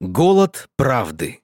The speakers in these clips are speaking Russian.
Голод правды.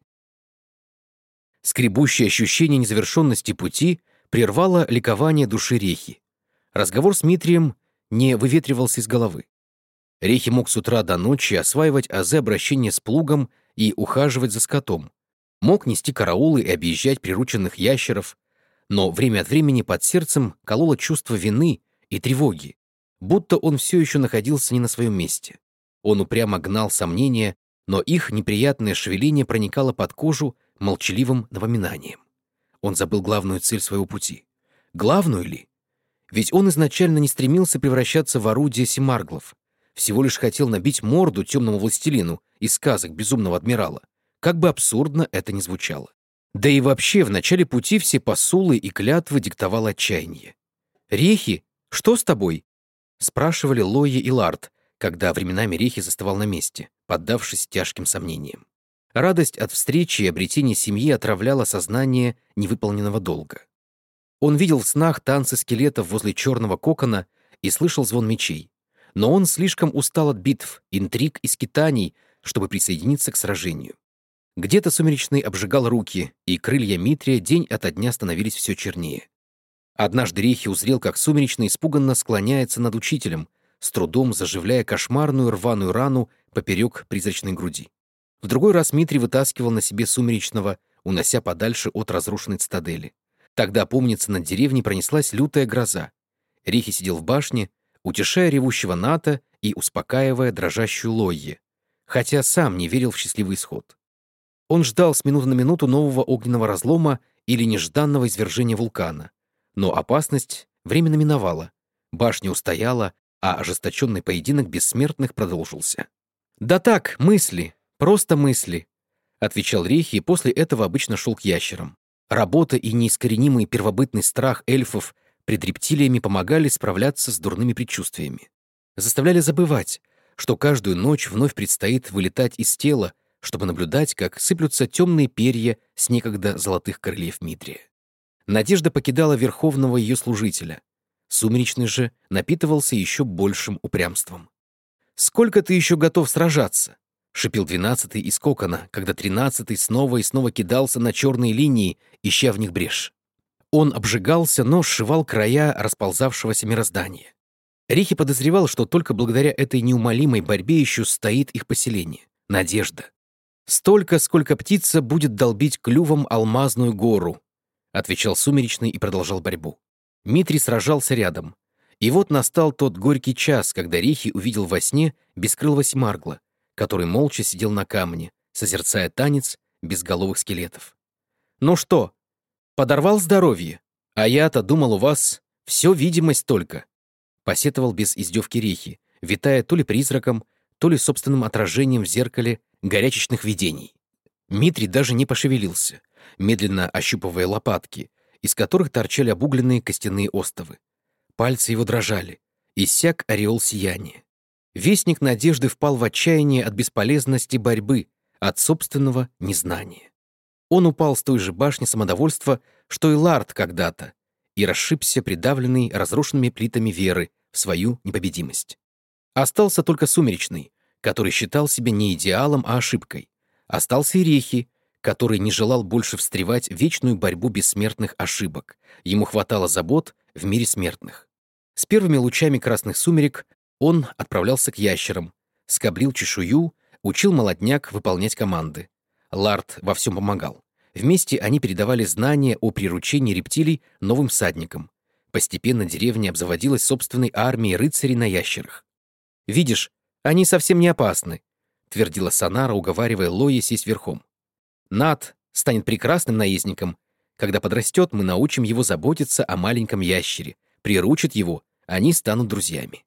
Скребущее ощущение незавершенности пути прервало ликование души Рехи. Разговор с Митрием не выветривался из головы. Рехи мог с утра до ночи осваивать азы обращения с плугом и ухаживать за скотом. Мог нести караулы и объезжать прирученных ящеров, но время от времени под сердцем кололо чувство вины и тревоги, будто он все еще находился не на своем месте. Он упрямо гнал сомнения, но их неприятное шевеление проникало под кожу молчаливым напоминанием. Он забыл главную цель своего пути. Главную ли? Ведь он изначально не стремился превращаться в орудие семарглов, всего лишь хотел набить морду темному властелину из сказок безумного адмирала, как бы абсурдно это ни звучало. Да и вообще, в начале пути все посулы и клятвы диктовало отчаяние. «Рехи, что с тобой?» — спрашивали Лойя и Ларт, когда временами Рехи застывал на месте, поддавшись тяжким сомнениям. Радость от встречи и обретения семьи отравляла сознание невыполненного долга. Он видел в снах танцы скелетов возле черного кокона и слышал звон мечей. Но он слишком устал от битв, интриг и скитаний, чтобы присоединиться к сражению. Где-то Сумеречный обжигал руки, и крылья Митрия день ото дня становились все чернее. Однажды Рехи узрел, как Сумеречный испуганно склоняется над учителем, с трудом заживляя кошмарную рваную рану поперек призрачной груди. В другой раз Митрий вытаскивал на себе Сумеречного, унося подальше от разрушенной цитадели. Тогда, помнится, над деревней пронеслась лютая гроза. Рехи сидел в башне, утешая ревущего Ната и успокаивая дрожащую Лойе, хотя сам не верил в счастливый исход. Он ждал с минуты на минуту нового огненного разлома или нежданного извержения вулкана. Но опасность временно миновала, башня устояла, а ожесточенный поединок бессмертных продолжился. «Да так, мысли, просто мысли», — отвечал Рехи, и после этого обычно шел к ящерам. Работа и неискоренимый первобытный страх эльфов пред рептилиями помогали справляться с дурными предчувствиями. Заставляли забывать, что каждую ночь вновь предстоит вылетать из тела, чтобы наблюдать, как сыплются темные перья с некогда золотых крыльев Митрия. Надежда покидала верховного ее служителя. Сумеречный же напитывался еще большим упрямством. «Сколько ты еще готов сражаться?» — шипел 12-й из кокона, когда 13-й снова и снова кидался на черные линии, ища в них брешь. Он обжигался, но сшивал края расползавшегося мироздания. Рехи подозревал, что только благодаря этой неумолимой борьбе еще стоит их поселение — надежда. «Столько, сколько птица будет долбить клювом алмазную гору», — отвечал Сумеречный и продолжал борьбу. Митрий сражался рядом. И вот настал тот горький час, когда Рехи увидел во сне бескрылого семаргла, который молча сидел на камне, созерцая танец безголовых скелетов. «Ну что, подорвал здоровье? А я-то думал, у вас все видимость только», — посетовал без издевки Рехи, витая то ли призраком, то ли собственным отражением в зеркале горячечных видений. Митрий даже не пошевелился, медленно ощупывая лопатки, из которых торчали обугленные костяные остовы. Пальцы его дрожали, иссяк ореол сияния. Вестник надежды впал в отчаяние от бесполезности борьбы, от собственного незнания. Он упал с той же башни самодовольства, что и Ларт когда-то, и расшибся, придавленный разрушенными плитами веры в свою непобедимость. Остался только Сумеречный, который считал себя не идеалом, а ошибкой. Остался и Рехи, который не желал больше встревать в вечную борьбу бессмертных ошибок. Ему хватало забот в мире смертных. С первыми лучами красных сумерек он отправлялся к ящерам, скоблил чешую, учил молодняк выполнять команды. Ларт во всем помогал. Вместе они передавали знания о приручении рептилий новым всадникам. Постепенно деревня обзаводилась собственной армией рыцарей на ящерах. «Видишь, они совсем не опасны», — твердила Санара, уговаривая Лои сесть верхом. «Нат станет прекрасным наездником. Когда подрастет, мы научим его заботиться о маленьком ящере. Приручит его, они станут друзьями.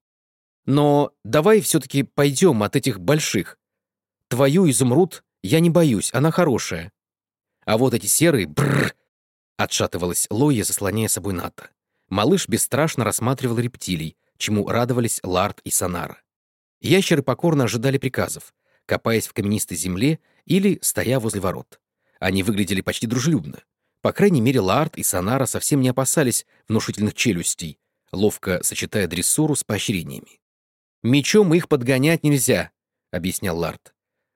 Но давай все-таки пойдем от этих больших. Твою, изумруд, я не боюсь, она хорошая. А вот эти серые, бррр!» — отшатывалась Лоя, заслоняя собой Ната. Малыш бесстрашно рассматривал рептилий, чему радовались Ларт и Санара. Ящеры покорно ожидали приказов, копаясь в каменистой земле или стоя возле ворот. Они выглядели почти дружелюбно. По крайней мере, Ларт и Санара совсем не опасались внушительных челюстей, ловко сочетая дрессуру с поощрениями. «Мечом их подгонять нельзя», — объяснял Ларт.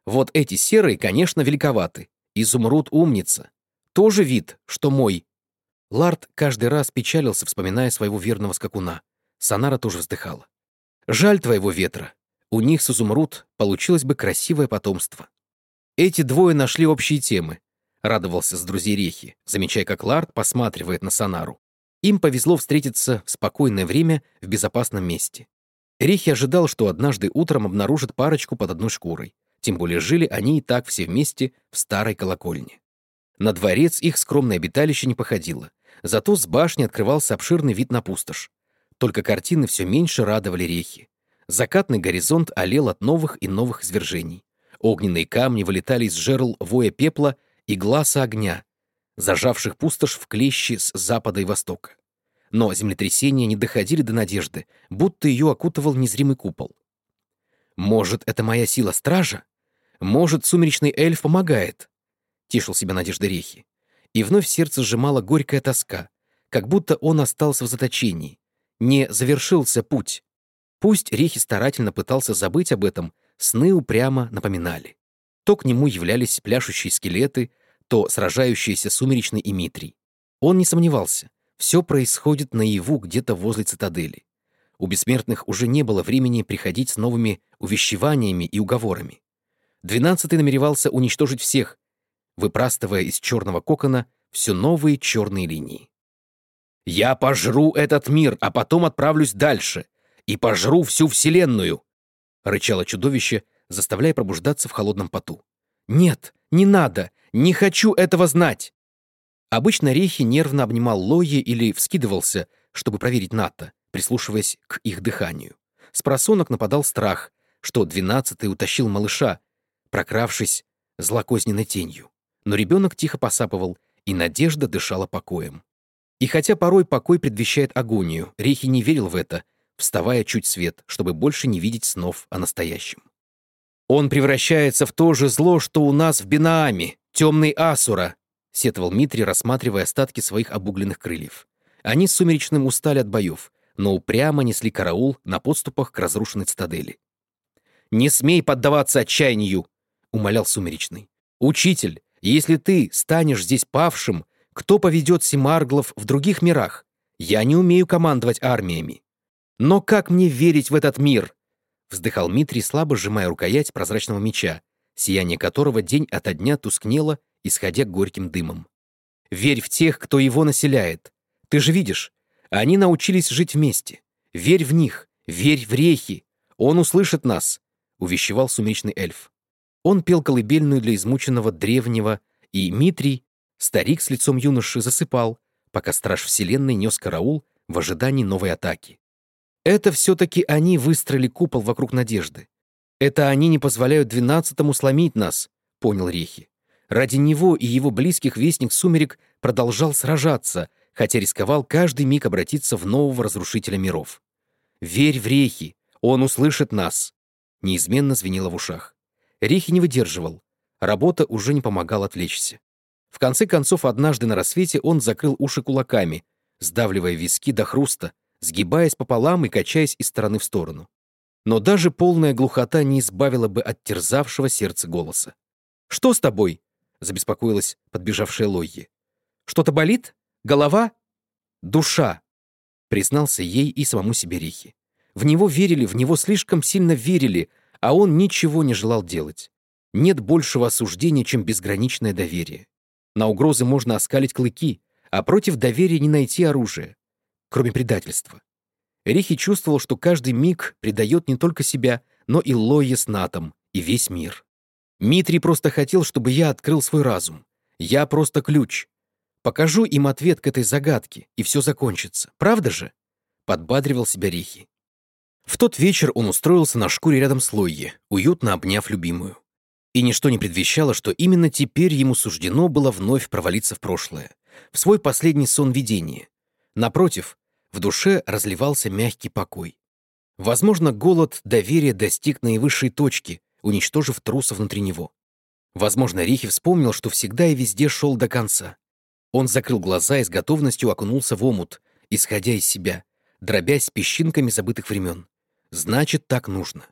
Вот эти серые, конечно, великоваты. Изумруд умница. Тоже вид, что мой. Лард каждый раз печалился, вспоминая своего верного скакуна. Санара тоже вздыхала. Жаль твоего ветра. У них с изумруд получилось бы красивое потомство. Эти двое нашли общие темы. Радовался с друзей Рехи, замечая, как Лард посматривает на Санару. Им повезло встретиться в спокойное время в безопасном месте. Рехи ожидал, что однажды утром обнаружит парочку под одной шкурой. Тем более жили они и так все вместе в старой колокольне. На дворец их скромное обиталище не походило. Зато с башни открывался обширный вид на пустошь. Только картины все меньше радовали Рехи. Закатный горизонт олел от новых и новых извержений. Огненные камни вылетали из жерл воя пепла и глаза огня, зажавших пустошь в клещи с запада и востока. Но землетрясения не доходили до надежды, будто ее окутывал незримый купол. «Может, это моя сила стража? Может, сумеречный эльф помогает?» — тешил себя надежда Рехи. И вновь сердце сжимала горькая тоска, как будто он остался в заточении. Не завершился путь. Пусть Рехи старательно пытался забыть об этом, сны упрямо напоминали. То к нему являлись пляшущие скелеты, то сражающийся сумеречный Имитрий. Он не сомневался, все происходит наяву где-то возле цитадели. У бессмертных уже не было времени приходить с новыми увещеваниями и уговорами. 12-й намеревался уничтожить всех, выпрастывая из черного кокона все новые черные линии. «Я пожру этот мир, а потом отправлюсь дальше, и пожру всю вселенную!» — рычало чудовище, заставляя пробуждаться в холодном поту. «Нет, не надо! Не хочу этого знать!» Обычно Рехи нервно обнимал Лойи или вскидывался, чтобы проверить Ната, прислушиваясь к их дыханию. Спросонок нападал страх, что 12-й утащил малыша, прокравшись злокозненной тенью. Но ребенок тихо посапывал, и надежда дышала покоем. И хотя порой покой предвещает агонию, Рехи не верил в это, вставая чуть свет, чтобы больше не видеть снов о настоящем. «Он превращается в то же зло, что у нас в Бинааме, темный Асура», — сетовал Митрий, рассматривая остатки своих обугленных крыльев. Они с Сумеречным устали от боев, но упрямо несли караул на подступах к разрушенной цитадели. «Не смей поддаваться отчаянию!» — умолял Сумеречный. «Учитель, если ты станешь здесь павшим, кто поведет Семарглов в других мирах? Я не умею командовать армиями». «Но как мне верить в этот мир?» — вздыхал Митрий, слабо сжимая рукоять прозрачного меча, сияние которого день ото дня тускнело, исходя горьким дымом. «Верь в тех, кто его населяет. Ты же видишь, они научились жить вместе. Верь в них, верь в Рехи. Он услышит нас», — увещевал сумеречный эльф. Он пел колыбельную для измученного древнего, и Митрий, старик с лицом юноши, засыпал, пока страж вселенной нес караул в ожидании новой атаки. Это все-таки они выстроили купол вокруг надежды. Это они не позволяют 12-му сломить нас, понял Рехи. Ради него и его близких вестник сумерек продолжал сражаться, хотя рисковал каждый миг обратиться в нового разрушителя миров. «Верь в Рехи, он услышит нас», — неизменно звенело в ушах. Рехи не выдерживал. Работа уже не помогала отвлечься. В конце концов, однажды на рассвете он закрыл уши кулаками, сдавливая виски до хруста, сгибаясь пополам и качаясь из стороны в сторону. Но даже полная глухота не избавила бы от терзавшего сердце голоса. «Что с тобой?» — забеспокоилась подбежавшая Лойи. «Что-то болит? Голова?» «Душа», — признался ей и самому себе Рехи. В него верили, в него слишком сильно верили, а он ничего не желал делать. Нет большего осуждения, чем безграничное доверие. На угрозы можно оскалить клыки, а против доверия не найти оружия, кроме предательства. Рехи чувствовал, что каждый миг предает не только себя, но и Лойе с Натом, и весь мир. «Митрий просто хотел, чтобы я открыл свой разум. Я просто ключ. Покажу им ответ к этой загадке, и все закончится. Правда же?» — подбадривал себя Рехи. В тот вечер он устроился на шкуре рядом с Лойе, уютно обняв любимую. И ничто не предвещало, что именно теперь ему суждено было вновь провалиться в прошлое, в свой последний сон видения. Напротив, в душе разливался мягкий покой. Возможно, голод доверия достиг наивысшей точки, уничтожив труса внутри него. Возможно, Рехи вспомнил, что всегда и везде шел до конца. Он закрыл глаза и с готовностью окунулся в омут, исходя из себя, дробясь песчинками забытых времен. Значит, так нужно.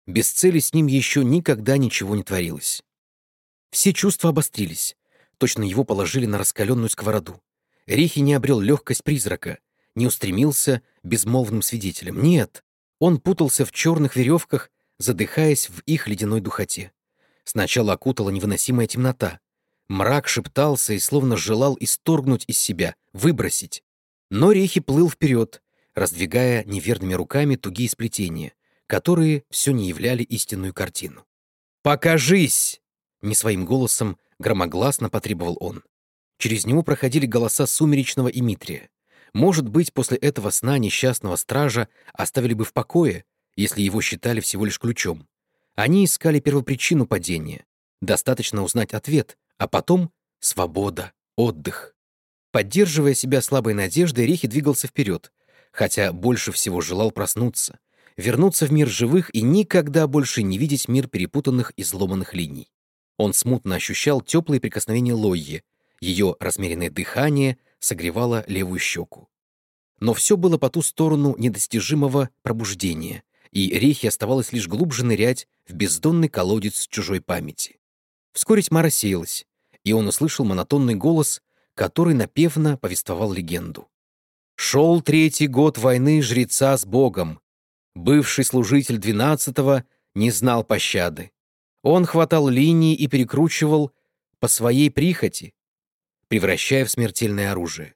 Без цели с ним еще никогда ничего не творилось. Все чувства обострились. Точно его положили на раскаленную сковороду. Рихи не обрел легкость призрака, не устремился безмолвным свидетелем. Нет, он путался в черных веревках, задыхаясь в их ледяной духоте. Сначала окутала невыносимая темнота. Мрак шептался и словно желал исторгнуть из себя, выбросить. Но Рихи плыл вперед, раздвигая неверными руками тугие сплетения, которые все не являли истинную картину. «Покажись!» — не своим голосом громогласно потребовал он. Через него проходили голоса сумеречного Имитрия. Может быть, после этого сна несчастного стража оставили бы в покое, если его считали всего лишь ключом. Они искали первопричину падения. Достаточно узнать ответ, а потом — свобода, отдых. Поддерживая себя слабой надеждой, Рихи двигался вперед, хотя больше всего желал проснуться, вернуться в мир живых и никогда больше не видеть мир перепутанных и сломанных линий. Он смутно ощущал теплые прикосновения Лойи, ее размеренное дыхание согревало левую щеку. Но все было по ту сторону недостижимого пробуждения, и Рихи оставалось лишь глубже нырять в бездонный колодец чужой памяти. Вскоре тьма рассеялась, и он услышал монотонный голос, который напевно повествовал легенду. «Шел 3-й год войны жреца с Богом. Бывший служитель 12-го не знал пощады. Он хватал линии и перекручивал по своей прихоти, превращая в смертельное оружие.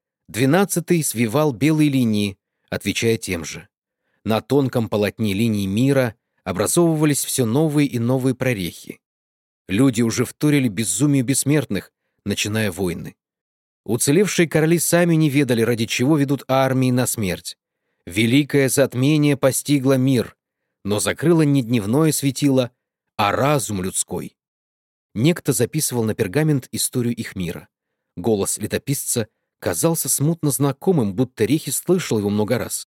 12-й свивал белые линии, отвечая тем же. На тонком полотне линий мира образовывались все новые и новые прорехи. Люди уже вторили безумию бессмертных, начиная войны. Уцелевшие короли сами не ведали, ради чего ведут армии на смерть. Великое затмение постигло мир, но закрыло не дневное светило, а разум людской. Некто записывал на пергамент историю их мира. Голос летописца казался смутно знакомым, будто Рихи слышал его много раз.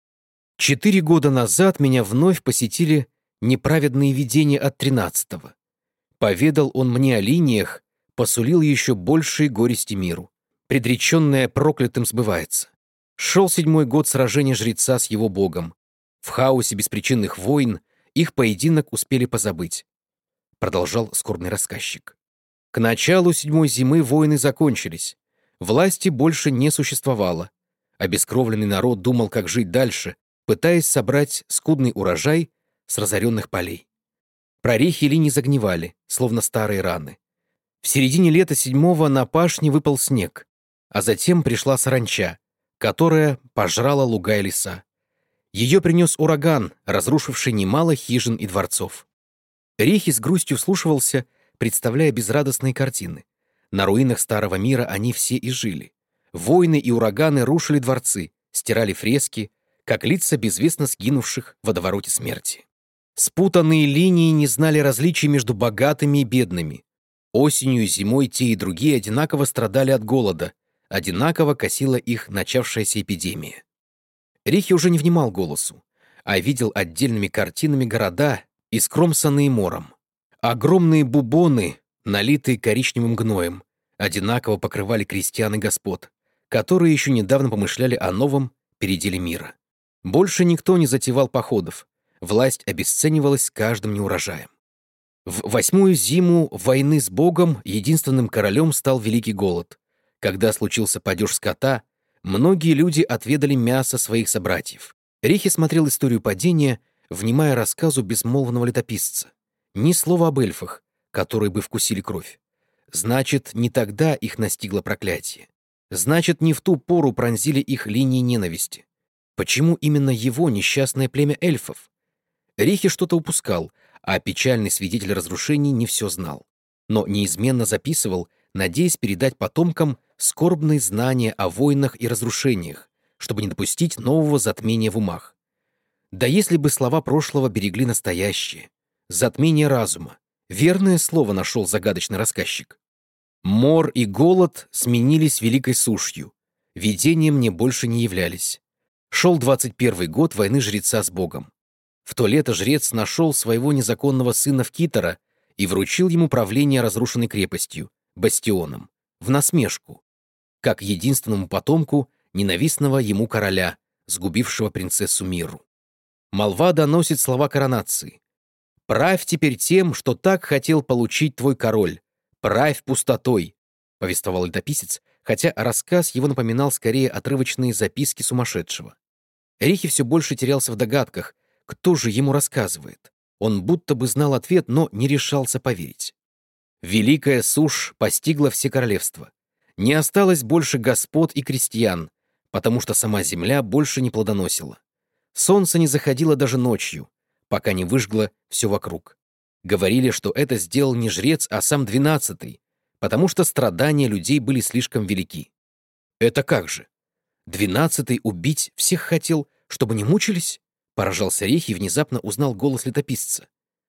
4 года назад меня вновь посетили неправедные видения от 13-го. Поведал он мне о линиях, посулил еще большие горести миру. Предреченное проклятым сбывается. Шел 7-й год сражения жреца с его богом. В хаосе беспричинных войн их поединок успели позабыть. Продолжал скорбный рассказчик. К началу 7-й зимы войны закончились. Власти больше не существовало. Обескровленный народ думал, как жить дальше, пытаясь собрать скудный урожай с разоренных полей. Прорехи линий загнивали, словно старые раны. В середине лета 7-го на пашне выпал снег, а затем пришла саранча, которая пожрала луга и леса. Ее принес ураган, разрушивший немало хижин и дворцов. Рихи с грустью вслушивался, представляя безрадостные картины. На руинах старого мира они все и жили. Войны и ураганы рушили дворцы, стирали фрески, как лица безвестно сгинувших в водовороте смерти. Спутанные линии не знали различий между богатыми и бедными. Осенью и зимой те и другие одинаково страдали от голода, одинаково косила их начавшаяся эпидемия. Рихи уже не внимал голосу, а видел отдельными картинами города, искромсанные мором. Огромные бубоны, налитые коричневым гноем, одинаково покрывали крестьян и господ, которые еще недавно помышляли о новом переделе мира. Больше никто не затевал походов, власть обесценивалась с каждым неурожаем. В 8-ю зиму войны с Богом единственным королем стал Великий Голод. Когда случился падеж скота, многие люди отведали мясо своих собратьев. Рихи смотрел историю падения, внимая рассказу безмолвного летописца. Ни слова об эльфах, которые бы вкусили кровь. Значит, не тогда их настигло проклятие. Значит, не в ту пору пронзили их линии ненависти. Почему именно его несчастное племя эльфов? Рихи что-то упускал, а печальный свидетель разрушений не все знал. Но неизменно записывал, надеясь передать потомкам скорбные знания о войнах и разрушениях, чтобы не допустить нового затмения в умах. Да если бы слова прошлого берегли настоящее. Затмение разума. Верное слово нашел загадочный рассказчик. Мор и голод сменились великой сушью. Видением мне больше не являлись. Шел 21-й год войны жреца с Богом. В то лето жрец нашел своего незаконного сына в Китора и вручил ему правление разрушенной крепостью, бастионом, в насмешку, как единственному потомку ненавистного ему короля, сгубившего принцессу Мирру. Молва доносит слова коронации. «Правь теперь тем, что так хотел получить твой король. Правь пустотой», — повествовал летописец, хотя рассказ его напоминал скорее отрывочные записки сумасшедшего. Рихи все больше терялся в догадках, кто же ему рассказывает. Он будто бы знал ответ, но не решался поверить. Великая сушь постигла все королевства. Не осталось больше господ и крестьян, потому что сама земля больше не плодоносила. Солнце не заходило даже ночью, пока не выжгло все вокруг. Говорили, что это сделал не жрец, а сам 12-й, потому что страдания людей были слишком велики. Это как же? 12-й убить всех хотел, чтобы не мучились? Поражался Рехи и внезапно узнал голос летописца.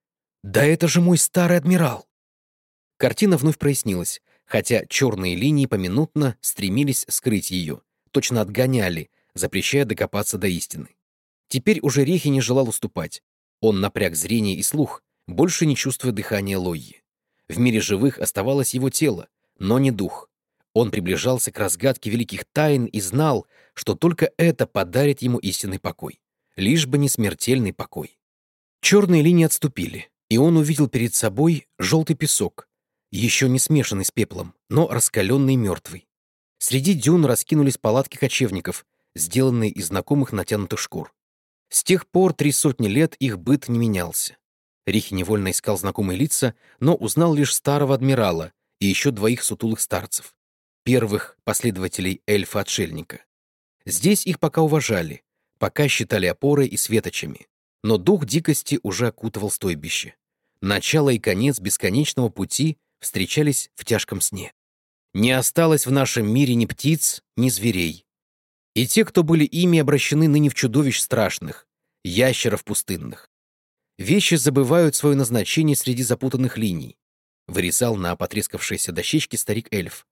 «Да это же мой старый адмирал!» Картина вновь прояснилась, хотя черные линии поминутно стремились скрыть ее, точно отгоняли, запрещая докопаться до истины. Теперь уже Рехи не желал уступать. Он напряг зрение и слух, больше не чувствуя дыхания Лойи. В мире живых оставалось его тело, но не дух. Он приближался к разгадке великих тайн и знал, что только это подарит ему истинный покой. Лишь бы не смертельный покой. Черные линии отступили, и он увидел перед собой желтый песок, еще не смешанный с пеплом, но раскаленный и мертвый. Среди дюн раскинулись палатки кочевников, сделанные из знакомых натянутых шкур. С тех пор 300 лет их быт не менялся. Рихи невольно искал знакомые лица, но узнал лишь старого адмирала и еще двоих сутулых старцев, первых последователей эльфа-отшельника. Здесь их пока уважали, пока считали опорой и светочами, но дух дикости уже окутывал стойбище. Начало и конец бесконечного пути встречались в тяжком сне. Не осталось в нашем мире ни птиц, ни зверей. И те, кто были ими, обращены ныне в чудовищ страшных, ящеров пустынных. Вещи забывают свое назначение среди запутанных линий, вырезал на потрескавшейся дощечке старик-эльф.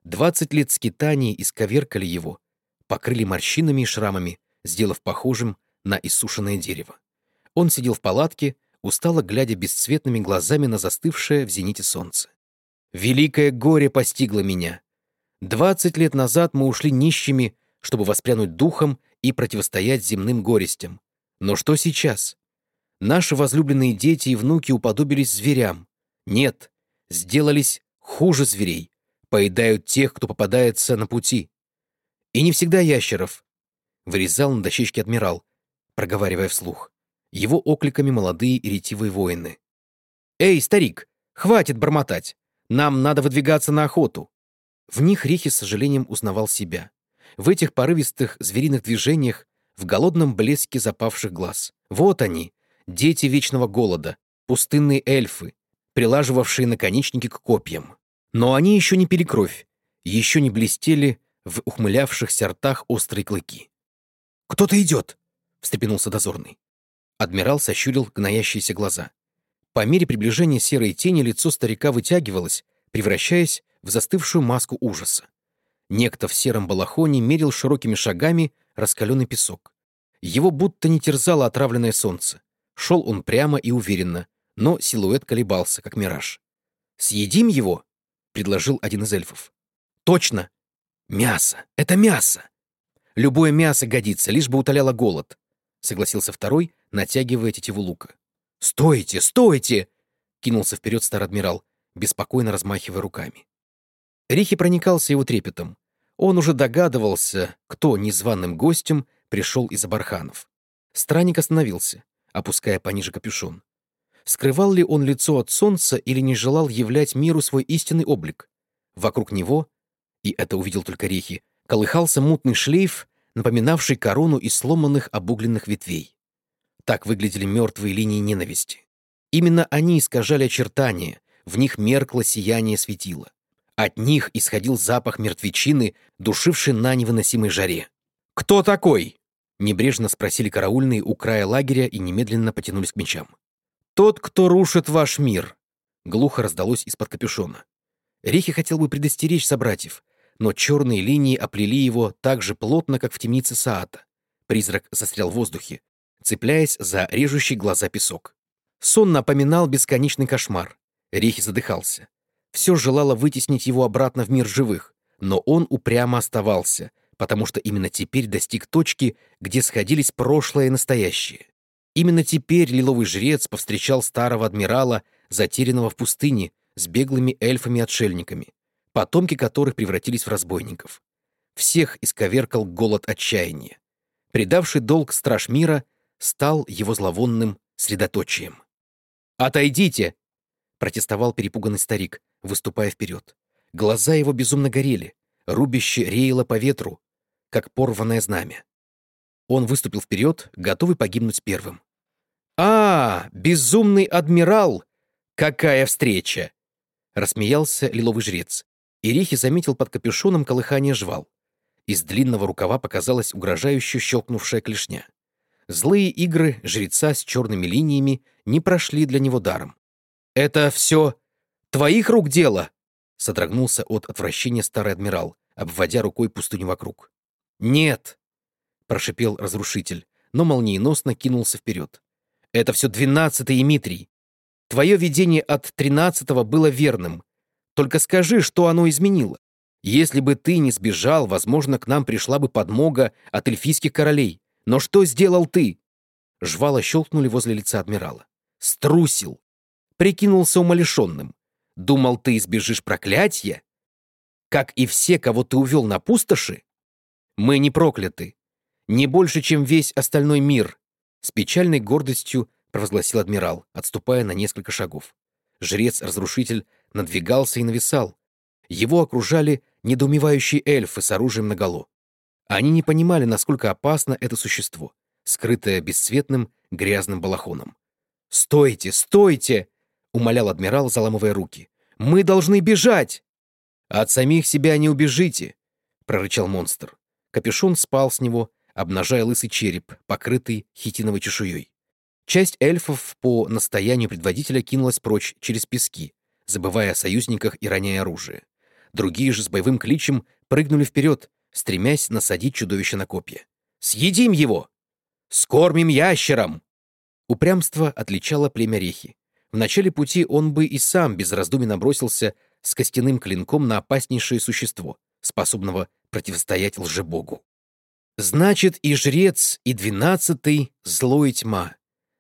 20 лет скитаний исковеркали его, покрыли морщинами и шрамами, сделав похожим на иссушенное дерево. Он сидел в палатке, устало глядя бесцветными глазами на застывшее в зените солнце. «Великое горе постигло меня. 20 лет назад мы ушли нищими, чтобы воспрянуть духом и противостоять земным горестям. Но что сейчас? Наши возлюбленные дети и внуки уподобились зверям. Нет, сделались хуже зверей, поедают тех, кто попадается на пути. И не всегда ящеров», — вырезал на дощечке адмирал, проговаривая вслух. Его окликами молодые и ретивые воины. «Эй, старик, хватит бормотать! Нам надо выдвигаться на охоту!» В них Рихи с сожалением узнавал себя. В этих порывистых звериных движениях, в голодном блеске запавших глаз. Вот они, дети вечного голода, пустынные эльфы, прилаживавшие наконечники к копьям. Но они еще не пили кровь, еще не блестели в ухмылявшихся ртах острые клыки. «Кто-то идет!» — встрепенулся дозорный. Адмирал сощурил гноящиеся глаза. По мере приближения серой тени лицо старика вытягивалось, превращаясь в застывшую маску ужаса. Некто в сером балахоне мерил широкими шагами раскаленный песок. Его будто не терзало отравленное солнце. Шел он прямо и уверенно, но силуэт колебался, как мираж. «Съедим его?» — предложил один из эльфов. «Точно! Мясо! Это мясо! Любое мясо годится, лишь бы утоляло голод», — согласился второй, натягивая тетиву лука. «Стойте! Стойте!» — кинулся вперед старый адмирал, беспокойно размахивая руками. Рихи проникался его трепетом. Он уже догадывался, кто незваным гостем пришел из Абарханов. Странник остановился, опуская пониже капюшон. Скрывал ли он лицо от солнца или не желал являть миру свой истинный облик? Вокруг него, и это увидел только Рихи, колыхался мутный шлейф, напоминавший корону из сломанных обугленных ветвей. Так выглядели мертвые линии ненависти. Именно они искажали очертания, в них меркло сияние светила. От них исходил запах мертвечины, душивший на невыносимой жаре. «Кто такой?» — небрежно спросили караульные у края лагеря и немедленно потянулись к мечам. «Тот, кто рушит ваш мир», — глухо раздалось из-под капюшона. Рихи хотел бы предостеречь собратьев, но черные линии оплели его так же плотно, как в темнице Саата. Призрак застрял в воздухе, цепляясь за режущий глаза песок. Сон напоминал бесконечный кошмар. Рихи задыхался. Все желало вытеснить его обратно в мир живых, но он упрямо оставался, потому что именно теперь достиг точки, где сходились прошлое и настоящее. Именно теперь лиловый жрец повстречал старого адмирала, затерянного в пустыне, с беглыми эльфами-отшельниками, потомки которых превратились в разбойников. Всех исковеркал голод отчаяния. Предавший долг страж мира стал его зловонным средоточием. «Отойдите!» — протестовал перепуганный старик, выступая вперед. Глаза его безумно горели, рубище реяло по ветру, как порванное знамя. Он выступил вперед, готовый погибнуть первым. Безумный адмирал! Какая встреча!» — рассмеялся лиловый жрец. И Рихи заметил под капюшоном колыхание жвал. Из длинного рукава показалась угрожающе щелкнувшая клешня. Злые игры жреца с черными линиями не прошли для него даром. «Это все твоих рук дело?» — содрогнулся от отвращения старый адмирал, обводя рукой пустыню вокруг. «Нет!» — прошипел разрушитель, но молниеносно кинулся вперед. «Это все 12-й, Митрий. Твое видение от 13-го было верным. Только скажи, что оно изменило. Если бы ты не сбежал, возможно, к нам пришла бы подмога от эльфийских королей. Но что сделал ты?» Жвала щелкнули возле лица адмирала. «Струсил. Прикинулся умалишенным. Думал, ты избежишь проклятия? Как и все, кого ты увел на пустоши? Мы не прокляты. Не больше, чем весь остальной мир», — с печальной гордостью провозгласил адмирал, отступая на несколько шагов. Жрец-разрушитель надвигался и нависал. Его окружали недоумевающие эльфы с оружием наголо. Они не понимали, насколько опасно это существо, скрытое бесцветным грязным балахоном. «Стойте, стойте!» — умолял адмирал, заламывая руки. «Мы должны бежать!» «От самих себя не убежите!» — прорычал монстр. Капюшон спал с него, обнажая лысый череп, покрытый хитиновой чешуей. Часть эльфов по настоянию предводителя кинулась прочь через пески, забывая о союзниках и роняя оружие. Другие же с боевым кличем прыгнули вперед, стремясь насадить чудовище на копья. «Съедим его! Скормим ящерам!» Упрямство отличало племя Рехи. В начале пути он бы и сам без раздумий набросился с костяным клинком на опаснейшее существо, способного противостоять лжебогу. «Значит, и жрец, и 12-й — зло и тьма.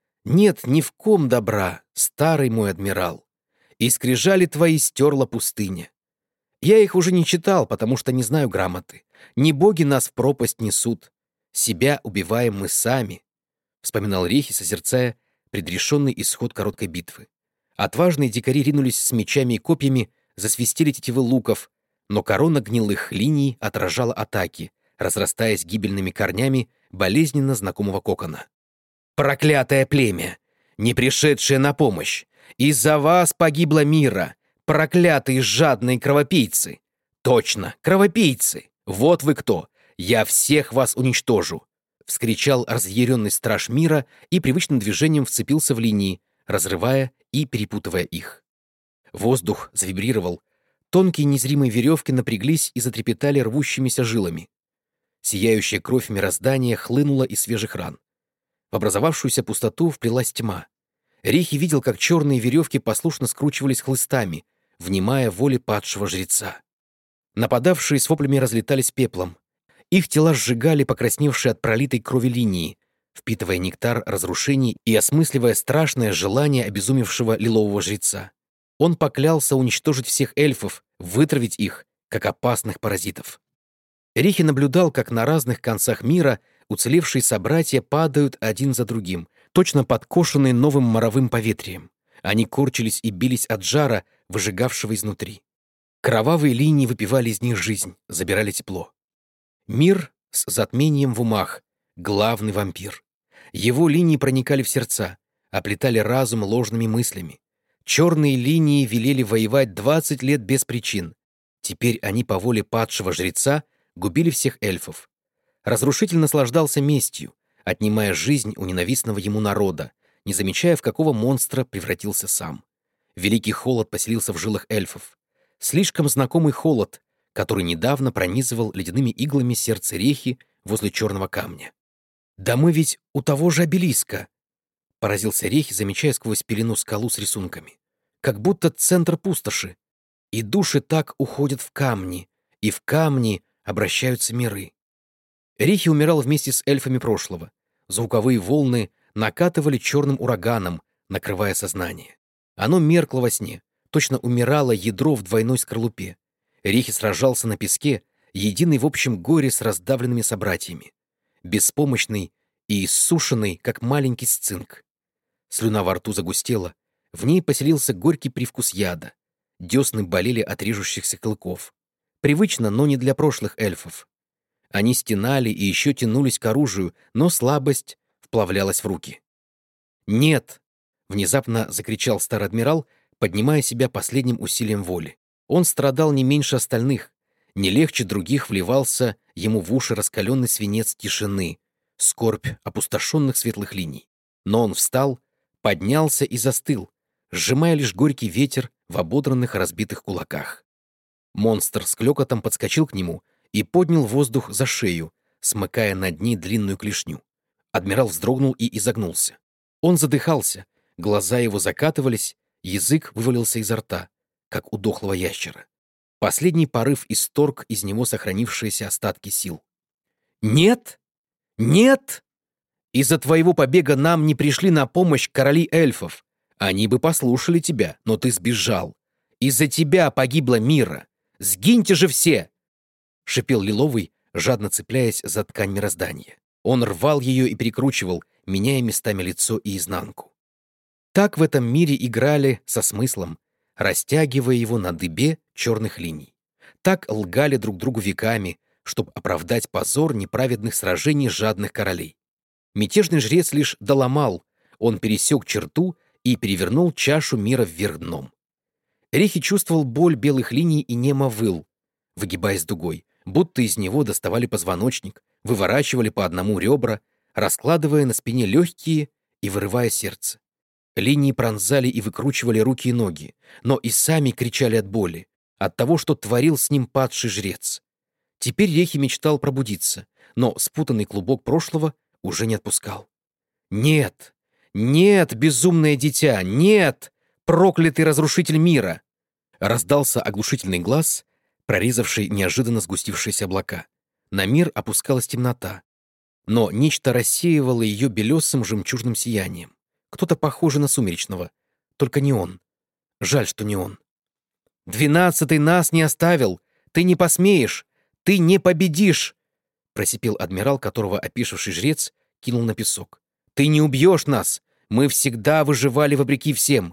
Нет ни в ком добра, старый мой адмирал. И скрижали твои стерла пустыня. Я их уже не читал, потому что не знаю грамоты. Не боги нас в пропасть несут. Себя убиваем мы сами», — вспоминал Рехи, созерцая предрешенный исход короткой битвы. Отважные дикари ринулись с мечами и копьями, засвистели тетивы луков, но корона гнилых линий отражала атаки, разрастаясь гибельными корнями болезненно знакомого кокона. «Проклятое племя, не пришедшее на помощь! Из-за вас погибло мира! Проклятые жадные кровопийцы! Точно, кровопийцы! Вот вы кто! Я всех вас уничтожу!» — вскричал разъяренный страж мира и привычным движением вцепился в линии, разрывая и перепутывая их. Воздух завибрировал, тонкие незримые веревки напряглись и затрепетали рвущимися жилами. Сияющая кровь мироздания хлынула из свежих ран. В образовавшуюся пустоту вплелась тьма. Рихи видел, как черные веревки послушно скручивались хлыстами, внимая воле падшего жреца. Нападавшие с воплями разлетались пеплом. Их тела сжигали покрасневшие от пролитой крови линии, впитывая нектар разрушений и осмысливая страшное желание обезумевшего лилового жреца. Он поклялся уничтожить всех эльфов, вытравить их, как опасных паразитов. Рихи наблюдал, как на разных концах мира уцелевшие собратья падают один за другим, точно подкошенные новым моровым поветрием. Они корчились и бились от жара, выжигавшего изнутри. Кровавые линии выпивали из них жизнь, забирали тепло. Мир с затмением в умах, главный вампир. Его линии проникали в сердца, оплетали разум ложными мыслями. Черные линии велели воевать 20 лет без причин. Теперь они по воле падшего жреца губили всех эльфов. Разрушитель наслаждался местью, отнимая жизнь у ненавистного ему народа, не замечая, в какого монстра превратился сам. Великий холод поселился в жилах эльфов. Слишком знакомый холод, который недавно пронизывал ледяными иглами сердце Рехи возле черного камня. «Да мы ведь у того же обелиска!» — поразился Рехи, замечая сквозь пелену скалу с рисунками. «Как будто центр пустоши. И души так уходят в камни, и в камни обращаются миры». Рихи умирал вместе с эльфами прошлого. Звуковые волны накатывали черным ураганом, накрывая сознание. Оно меркло во сне, точно умирало ядро в двойной скорлупе. Рихи сражался на песке, единый в общем горе с раздавленными собратьями. Беспомощный и иссушенный, как маленький сцинк. Слюна во рту загустела, в ней поселился горький привкус яда. Десны болели от режущихся клыков. Привычно, но не для прошлых эльфов. Они стенали и еще тянулись к оружию, но слабость вплавлялась в руки. «Нет!» — внезапно закричал старый адмирал, поднимая себя последним усилием воли. Он страдал не меньше остальных. Не легче других вливался ему в уши раскаленный свинец тишины, скорбь опустошенных светлых линий. Но он встал, поднялся и застыл, сжимая лишь горький ветер в ободранных разбитых кулаках. Монстр с клёкотом подскочил к нему и поднял воздух за шею, смыкая над ней длинную клешню. Адмирал вздрогнул и изогнулся. Он задыхался, глаза его закатывались, язык вывалился изо рта, как у дохлого ящера. Последний порыв исторг из него сохранившиеся остатки сил. «Нет! Нет! Из-за твоего побега нам не пришли на помощь короли эльфов. Они бы послушали тебя, но ты сбежал. Из-за тебя погибла Мира. Сгиньте же все!» — шипел Лиловый, жадно цепляясь за ткань мироздания. Он рвал ее и перекручивал, меняя местами лицо и изнанку. Так в этом мире играли со смыслом, растягивая его на дыбе черных линий. Так лгали друг другу веками, чтобы оправдать позор неправедных сражений жадных королей. Мятежный жрец лишь доломал, он пересек черту и перевернул чашу мира вверх дном. Рихи чувствовал боль белых линий и немо выл, выгибаясь дугой, будто из него доставали позвоночник, выворачивали по одному ребра, раскладывая на спине легкие и вырывая сердце. Линии пронзали и выкручивали руки и ноги, но и сами кричали от боли, от того, что творил с ним падший жрец. Теперь Рехи мечтал пробудиться, но спутанный клубок прошлого уже не отпускал. «Нет! Нет, безумное дитя! Нет! Проклятый разрушитель мира!» Раздался оглушительный глас, прорезавший неожиданно сгустившиеся облака. На мир опускалась темнота, но нечто рассеивало ее белесым жемчужным сиянием. Кто-то похожий на Сумеречного, только не он. Жаль, что не он. «12-й нас не оставил! Ты не посмеешь! Ты не победишь!» просипел адмирал, которого опешивший жрец кинул на песок. «Ты не убьешь нас! Мы всегда выживали вопреки всем!»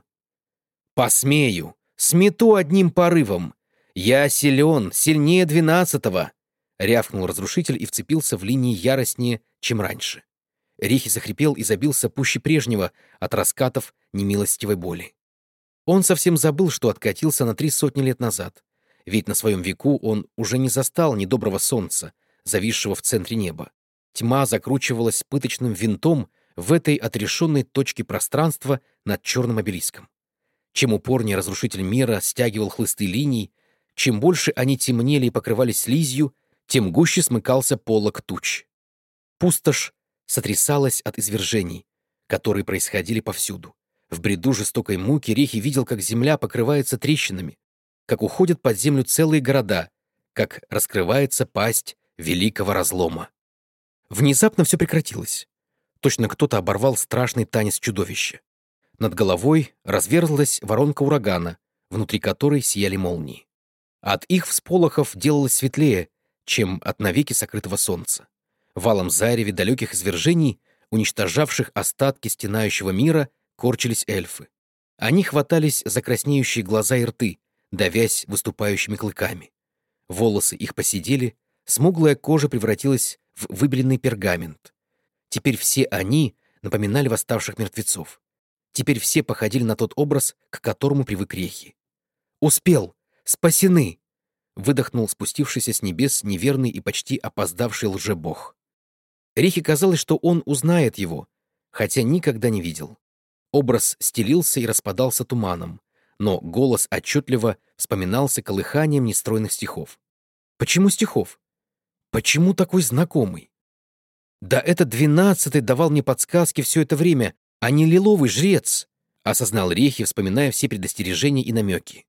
«Посмею! Смету одним порывом! Я силен, сильнее 12-го!» рявкнул разрушитель и вцепился в линии яростнее, чем раньше. Рихи захрипел и забился пуще прежнего от раскатов немилостивой боли. Он совсем забыл, что откатился на 300 лет назад, ведь на своем веку он уже не застал недоброго солнца, зависшего в центре неба. Тьма закручивалась пыточным винтом в этой отрешенной точке пространства над черным обелиском. Чем упорнее разрушитель мира стягивал хлысты линий, чем больше они темнели и покрывались слизью, тем гуще смыкался полог туч. Пустошь сотрясалась от извержений, которые происходили повсюду. В бреду жестокой муки Рехи видел, как земля покрывается трещинами, как уходят под землю целые города, как раскрывается пасть великого разлома. Внезапно все прекратилось. Точно кто-то оборвал страшный танец чудовища. Над головой разверзлась воронка урагана, внутри которой сияли молнии. От их всполохов делалось светлее, чем от навеки сокрытого солнца. В алом зареве далеких извержений, уничтожавших остатки стенающего мира, корчились эльфы. Они хватались за краснеющие глаза и рты, давясь выступающими клыками. Волосы их поседели, смуглая кожа превратилась в выбеленный пергамент. Теперь все они напоминали восставших мертвецов. Теперь все походили на тот образ, к которому привык Рехи. «Успел! Спасены!» — выдохнул спустившийся с небес неверный и почти опоздавший лжебог. Рехи казалось, что он узнает его, хотя никогда не видел. Образ стелился и распадался туманом, но голос отчетливо вспоминался колыханием нестройных стихов. Почему стихов? Почему такой знакомый? Да этот 12-й давал мне подсказки все это время, а не лиловый жрец, осознал Рехи, вспоминая все предостережения и намеки.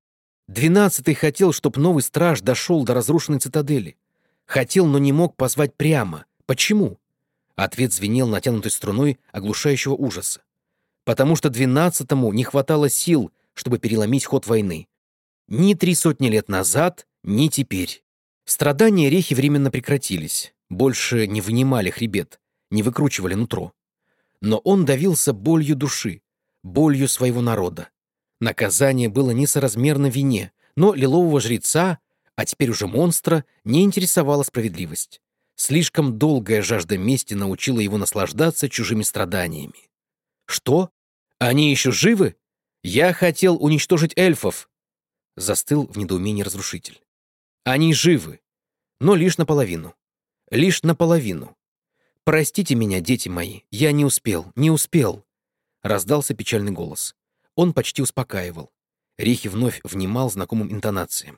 12-й хотел, чтобы новый страж дошел до разрушенной цитадели. Хотел, но не мог позвать прямо. Почему? Ответ звенел натянутой струной оглушающего ужаса. Потому что 12-му не хватало сил, чтобы переломить ход войны. Ни 300 лет назад, ни теперь. Страдания Рехи временно прекратились, больше не вынимали хребет, не выкручивали нутро. Но он давился болью души, болью своего народа. Наказание было несоразмерно вине, но лилового жреца, а теперь уже монстра, не интересовала справедливость. Слишком долгая жажда мести научила его наслаждаться чужими страданиями. «Что? Они еще живы? Я хотел уничтожить эльфов!» Застыл в недоумении разрушитель. «Они живы, но лишь наполовину. Лишь наполовину. Простите меня, дети мои, я не успел!» Раздался печальный голос. Он почти успокаивал. Рехи вновь внимал знакомым интонациям.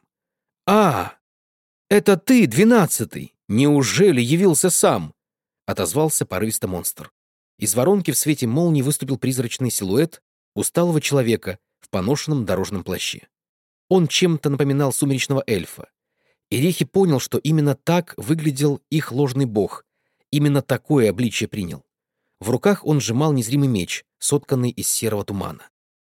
«А, это ты, 12-й! Неужели явился сам?» — отозвался порывисто монстр. Из воронки в свете молнии выступил призрачный силуэт усталого человека в поношенном дорожном плаще. Он чем-то напоминал сумеречного эльфа. И Рехи понял, что именно так выглядел их ложный бог, именно такое обличие принял. В руках он сжимал незримый меч, сотканный из серого тумана.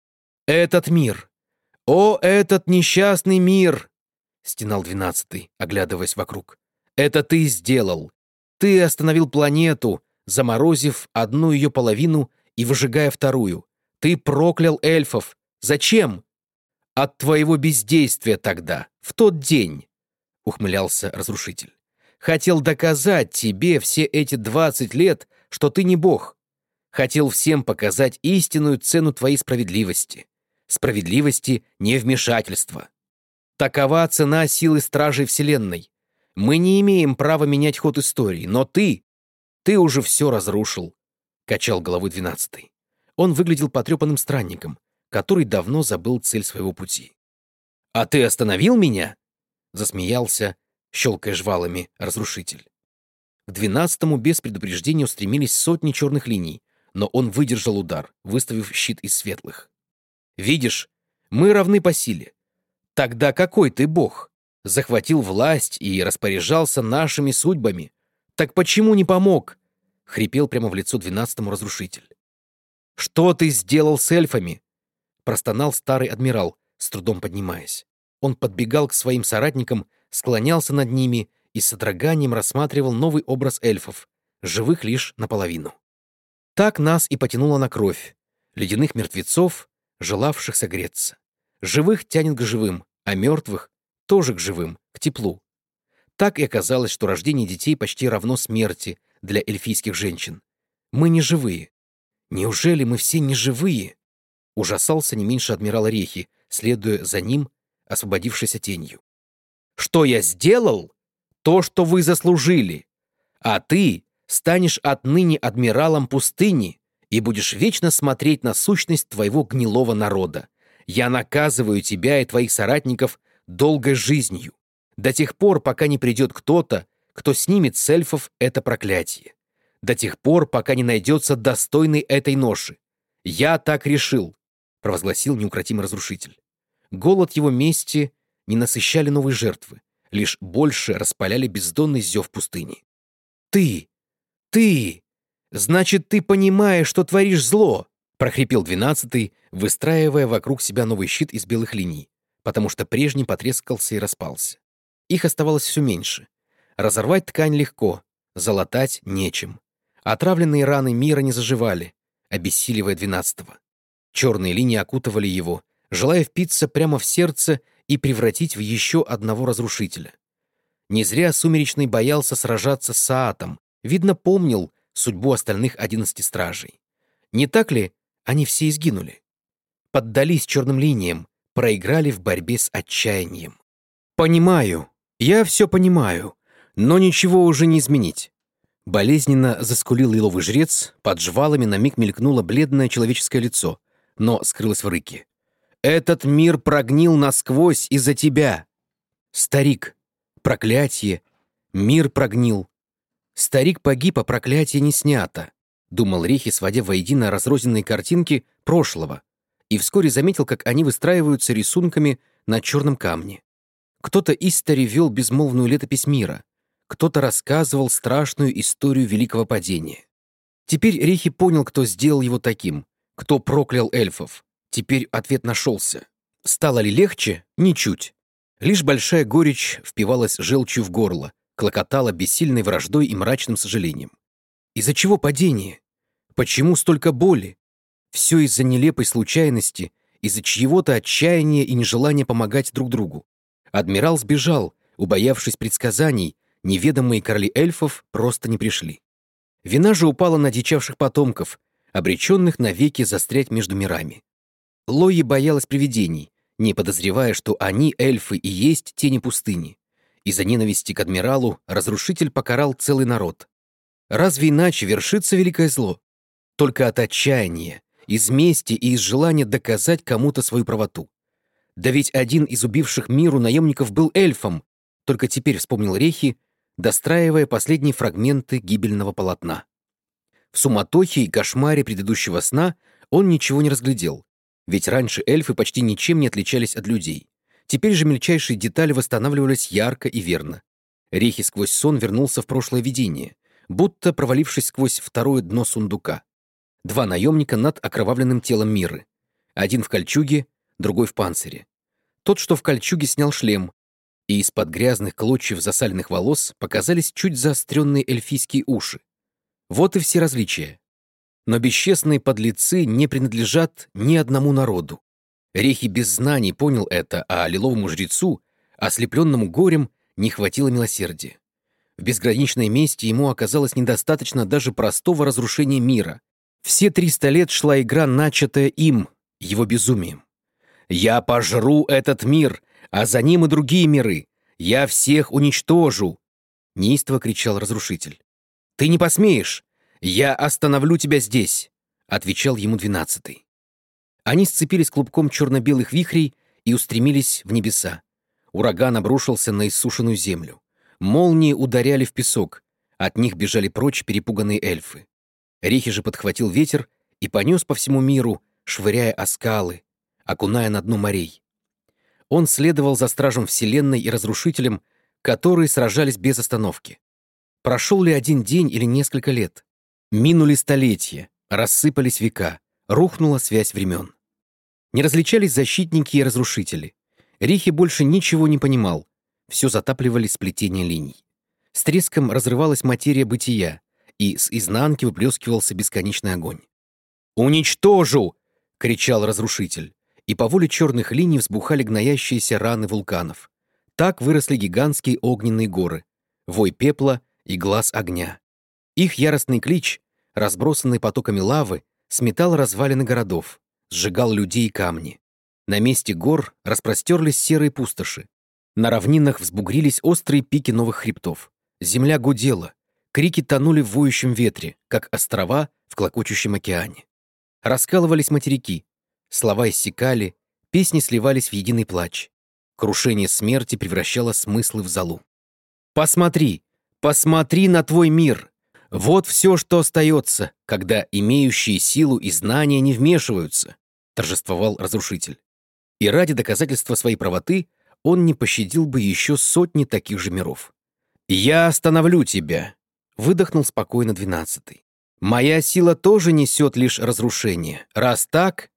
«Этот мир! О, этот несчастный мир!» — стенал 12-й, оглядываясь вокруг. «Это ты сделал! Ты остановил планету, заморозив одну ее половину и выжигая вторую. Ты проклял эльфов. Зачем? От твоего бездействия тогда, в тот день!» — ухмылялся разрушитель. «Хотел доказать тебе все эти 20 лет, что ты не бог. Хотел всем показать истинную цену твоей справедливости. Справедливости невмешательства. Такова цена силы стражей Вселенной. Мы не имеем права менять ход истории, но ты уже все разрушил», — качал головой 12-й. Он выглядел потрепанным странником, который давно забыл цель своего пути. «А ты остановил меня?» — засмеялся, щелкая жвалами, разрушитель. К 12-му без предупреждения устремились сотни черных линий, но он выдержал удар, выставив щит из светлых. «Видишь, мы равны по силе. Тогда какой ты бог? Захватил власть и распоряжался нашими судьбами. Так почему не помог?» — хрипел прямо в лицо 12-му разрушитель. «Что ты сделал с эльфами?» — простонал старый адмирал, с трудом поднимаясь. Он подбегал к своим соратникам, склонялся над ними и с содроганием рассматривал новый образ эльфов, живых лишь наполовину. Так нас и потянуло на кровь, ледяных мертвецов, желавших согреться. Живых тянет к живым, а мертвых тоже к живым, к теплу. Так и оказалось, что рождение детей почти равно смерти для эльфийских женщин. Мы не живые. Неужели мы все не живые? Ужасался не меньше адмирала Рехи, следуя за ним, освободившейся тенью. «Что я сделал? То, что вы заслужили. А ты станешь отныне адмиралом пустыни и будешь вечно смотреть на сущность твоего гнилого народа. Я наказываю тебя и твоих соратников долгой жизнью, до тех пор, пока не придет кто-то, кто снимет с эльфов это проклятие. До тех пор, пока не найдется достойный этой ноши. Я так решил», — провозгласил неукротимый разрушитель. Голод его мести не насыщали новые жертвы, лишь больше распаляли бездонный зев пустыни. «Ты! Значит, ты понимаешь, что творишь зло!» — прохрипел 12-й, выстраивая вокруг себя новый щит из белых линий, потому что прежний потрескался и распался. Их оставалось все меньше. Разорвать ткань легко, залатать нечем. Отравленные раны мира не заживали, обессиливая 12-го. Черные линии окутывали его, желая впиться прямо в сердце и превратить в еще одного разрушителя. Не зря Сумеречный боялся сражаться с Саатом, видно, помнил судьбу остальных 11 стражей. Не так ли они все изгинули? Поддались черным линиям, проиграли в борьбе с отчаянием. «Понимаю, я все понимаю, но ничего уже не изменить». Болезненно заскулил лиловый жрец, под жвалами на миг мелькнуло бледное человеческое лицо, но скрылось в рыке. «Этот мир прогнил насквозь из-за тебя. Старик, проклятие, мир прогнил. Старик погиб, а проклятие не снято», — думал Рехи, сводя воедино разрозненные картинки прошлого, и вскоре заметил, как они выстраиваются рисунками на черном камне. Кто-то истори вел безмолвную летопись мира, кто-то рассказывал страшную историю великого падения. Теперь Рихи понял, кто сделал его таким, кто проклял эльфов. Теперь ответ нашелся. Стало ли легче? Ничуть. Лишь большая горечь впивалась желчью в горло, клокотала бессильной враждой и мрачным сожалением. Из-за чего падение? Почему столько боли? Все из-за нелепой случайности, из-за чьего-то отчаяния и нежелания помогать друг другу. Адмирал сбежал, убоявшись предсказаний, неведомые короли эльфов просто не пришли. Вина же упала на дичавших потомков, обреченных навеки застрять между мирами. Лои боялась привидений, не подозревая, что они, эльфы, и есть тени пустыни. Из-за ненависти к адмиралу разрушитель покарал целый народ. Разве иначе вершится великое зло? Только от отчаяния, из мести и из желания доказать кому-то свою правоту. Да ведь один из убивших миру наемников был эльфом, только теперь вспомнил Рехи, достраивая последние фрагменты гибельного полотна. В суматохе и кошмаре предыдущего сна он ничего не разглядел, ведь раньше эльфы почти ничем не отличались от людей. Теперь же мельчайшие детали восстанавливались ярко и верно. Рехи сквозь сон вернулся в прошлое видение, будто провалившись сквозь второе дно сундука. Два наемника над окровавленным телом Миры. Один в кольчуге, другой в панцире. Тот, что в кольчуге, снял шлем, и из-под грязных клочьев засаленных волос показались чуть заостренные эльфийские уши. Вот и все различия. Но бесчестные подлецы не принадлежат ни одному народу. Рехи без знаний понял это, а лиловому жрецу, ослепленному горем, не хватило милосердия. В безграничной мести ему оказалось недостаточно даже простого разрушения мира. Все 300 лет шла игра, начатая им, его безумием. «Я пожру этот мир, а за ним и другие миры. Я всех уничтожу!» — неистово кричал разрушитель. «Ты не посмеешь! Я остановлю тебя здесь!» — отвечал ему 12-й. Они сцепились клубком черно-белых вихрей и устремились в небеса. Ураган обрушился на иссушенную землю. Молнии ударяли в песок, от них бежали прочь перепуганные эльфы. Рехи же подхватил ветер и понес по всему миру, швыряя о скалы, окуная на дно морей. Он следовал за стражем Вселенной и разрушителем, которые сражались без остановки. Прошел ли один день или несколько лет? Минули столетия, рассыпались века, рухнула связь времен. Не различались защитники и разрушители. Рихи больше ничего не понимал, все затапливали сплетения линий. С треском разрывалась материя бытия, и с изнанки выплескивался бесконечный огонь. «Уничтожу!» — кричал разрушитель, и по воле черных линий взбухали гноящиеся раны вулканов. Так выросли гигантские огненные горы, вой пепла и глаз огня. Их яростный клич, разбросанный потоками лавы, сметал развалины городов, сжигал людей и камни. На месте гор распростерлись серые пустоши. На равнинах взбугрились острые пики новых хребтов. Земля гудела, крики тонули в воющем ветре, как острова в клокочущем океане. Раскалывались материки, слова иссякали, песни сливались в единый плач. Крушение смерти превращало смыслы в золу. «Посмотри! Посмотри на твой мир! Вот все, что остается, когда имеющие силу и знания не вмешиваются!» — торжествовал разрушитель. И ради доказательства своей правоты он не пощадил бы еще сотни таких же миров. «Я остановлю тебя!» — выдохнул спокойно 12-й. «Моя сила тоже несет лишь разрушение. Раз так...»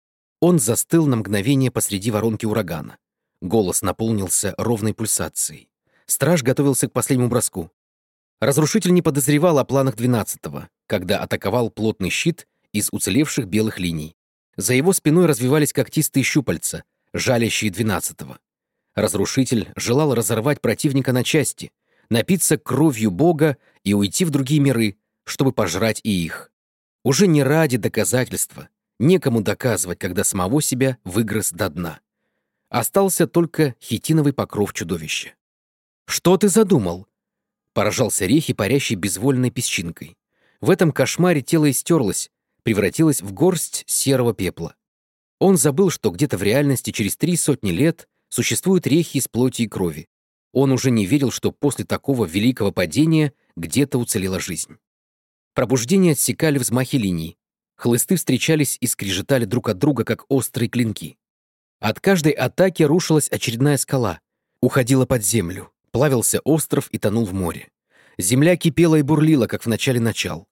Он застыл на мгновение посреди воронки урагана. Голос наполнился ровной пульсацией. Страж готовился к последнему броску. Разрушитель не подозревал о планах 12-го, когда атаковал плотный щит из уцелевших белых линий. За его спиной развивались когтистые щупальца, жалящие 12-го. Разрушитель желал разорвать противника на части, напиться кровью Бога и уйти в другие миры, чтобы пожрать и их. Уже не ради доказательства, некому доказывать, когда самого себя выгрыз до дна. Остался только хитиновый покров чудовища. «Что ты задумал?» — поражался Рехи, парящий безвольной песчинкой. В этом кошмаре тело истерлось, превратилось в горсть серого пепла. Он забыл, что где-то в реальности через 300 лет существуют рехи из плоти и крови. Он уже не верил, что после такого великого падения где-то уцелела жизнь. Пробуждение отсекали взмахи линий. Хлысты встречались и скрежетали друг от друга, как острые клинки. От каждой атаки рушилась очередная скала, уходила под землю, плавился остров и тонул в море. Земля кипела и бурлила, как в начале начал.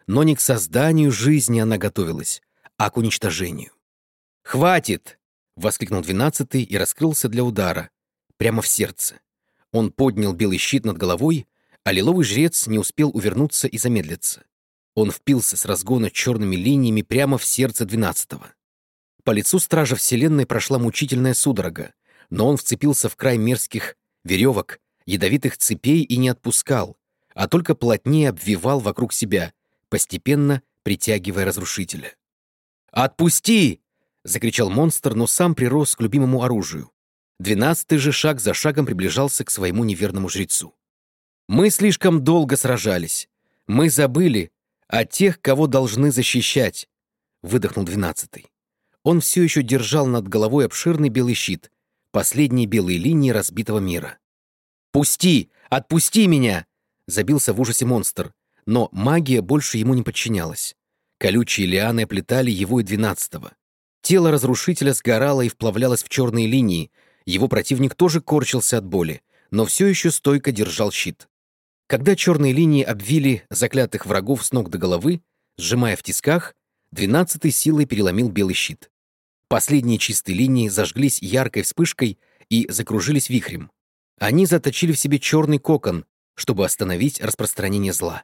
Но не к созданию жизни она готовилась, а к уничтожению. «Хватит!» — воскликнул 12-й и раскрылся для удара. Прямо в сердце. Он поднял белый щит над головой, а лиловый жрец не успел увернуться и замедлиться. Он впился с разгона черными линиями прямо в сердце 12-го. По лицу стража Вселенной прошла мучительная судорога, но он вцепился в край мерзких веревок, ядовитых цепей и не отпускал, а только плотнее обвивал вокруг себя, постепенно притягивая разрушителя. «Отпусти!» — закричал монстр, но сам прирос к любимому оружию. 12-й же шаг за шагом приближался к своему неверному жрецу. «Мы слишком долго сражались. Мы забыли о тех, кого должны защищать», — выдохнул 12-й. Он все еще держал над головой обширный белый щит, последние белые линии разбитого мира. «Пусти! Отпусти меня!» — забился в ужасе монстр, но магия больше ему не подчинялась. Колючие лианы оплетали его и 12-го. Тело разрушителя сгорало и вплавлялось в черные линии, его противник тоже корчился от боли, но все еще стойко держал щит. Когда черные линии обвили заклятых врагов с ног до головы, сжимая в тисках, 12-й силой переломил белый щит. Последние чистые линии зажглись яркой вспышкой и закружились вихрем. Они заточили в себе черный кокон, чтобы остановить распространение зла.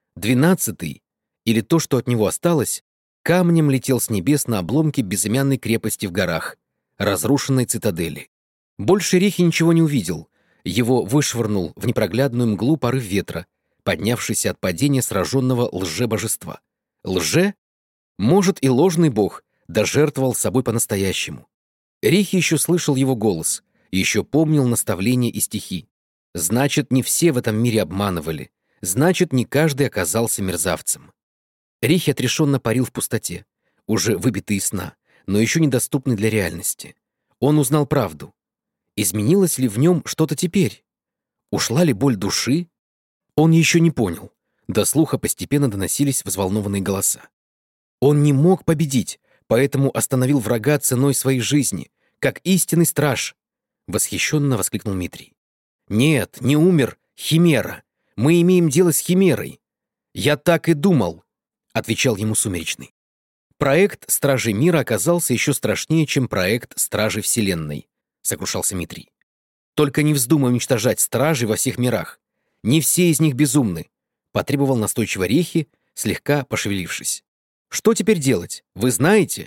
12-й, или то, что от него осталось, камнем летел с небес на обломки безымянной крепости в горах, разрушенной цитадели. Больше Рехи ничего не увидел. Его вышвырнул в непроглядную мглу порыв ветра, поднявшийся от падения сраженного лже-божества. Лже? Может, и ложный бог, да жертвовал собой по-настоящему. Рехи еще слышал его голос, еще помнил наставления и стихи. Значит, не все в этом мире обманывали. Значит, не каждый оказался мерзавцем. Рехи отрешенно парил в пустоте, уже выбитый из сна, но еще недоступный для реальности. Он узнал правду. Изменилось ли в нем что-то теперь? Ушла ли боль души? Он еще не понял. До слуха постепенно доносились взволнованные голоса. Он не мог победить, поэтому остановил врага ценой своей жизни, как истинный страж, — восхищенно воскликнул Митрий. «Нет, не умер, химера. Мы имеем дело с химерой». «Я так и думал», — отвечал ему Сумеречный. «Проект Стражей Мира оказался еще страшнее, чем проект Стражей Вселенной», — сокрушался Митрий. «Только не вздумай уничтожать стражей во всех мирах. Не все из них безумны», — потребовал настойчиво Рехи, слегка пошевелившись. «Что теперь делать? Вы знаете?»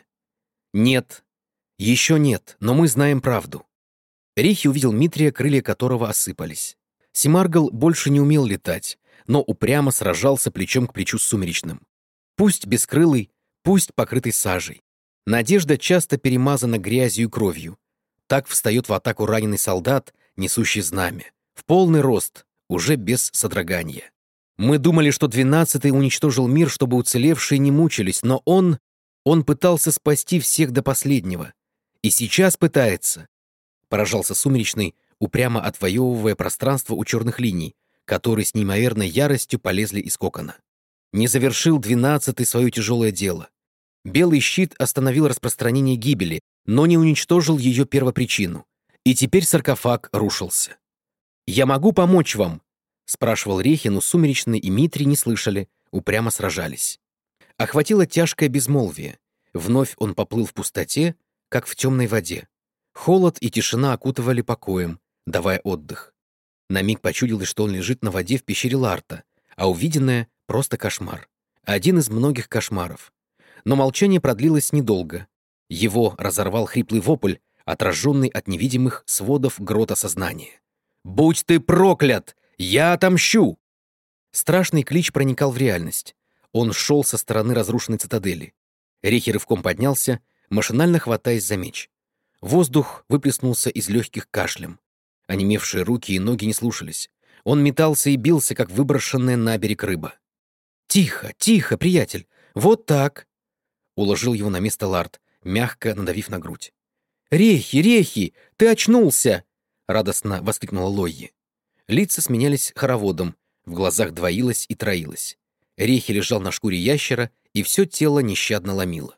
«Нет. Еще нет, но мы знаем правду». Рехи увидел Митрия, крылья которого осыпались. Семаргл больше не умел летать, но упрямо сражался плечом к плечу с Сумеречным. Пусть бескрылый, пусть покрытый сажей. Надежда часто перемазана грязью и кровью. Так встает в атаку раненый солдат, несущий знамя. В полный рост, уже без содрогания. Мы думали, что 12-й уничтожил мир, чтобы уцелевшие не мучились, но он пытался спасти всех до последнего. И сейчас пытается. Поражался Сумеречный, упрямо отвоевывая пространство у черных линий, которые с неимоверной яростью полезли из кокона. Не завершил 12-й свое тяжелое дело. Белый щит остановил распространение гибели, но не уничтожил ее первопричину. И теперь саркофаг рушился. «Я могу помочь вам?» — спрашивал Рехи, но Сумеречный и Митрий не слышали, упрямо сражались. Охватило тяжкое безмолвие. Вновь он поплыл в пустоте, как в темной воде. Холод и тишина окутывали покоем, давая отдых. На миг почудилось, что он лежит на воде в пещере Ларта, а увиденное — просто кошмар. Один из многих кошмаров. Но молчание продлилось недолго. Его разорвал хриплый вопль, отраженный от невидимых сводов грота сознания. «Будь ты проклят! Я отомщу!» Страшный клич проникал в реальность. Он шел со стороны разрушенной цитадели. Рехи рывком поднялся, машинально хватаясь за меч. Воздух выплеснулся из легких кашлем. Онемевшие руки и ноги не слушались. Он метался и бился, как выброшенная на берег рыба. «Тихо, тихо, приятель! Вот так!» Уложил его на место Ларт, мягко надавив на грудь. «Рехи, Рехи, ты очнулся!» — радостно воскликнула Лойи. Лица сменялись хороводом, в глазах двоилось и троилось. Рехи лежал на шкуре ящера, и все тело нещадно ломило.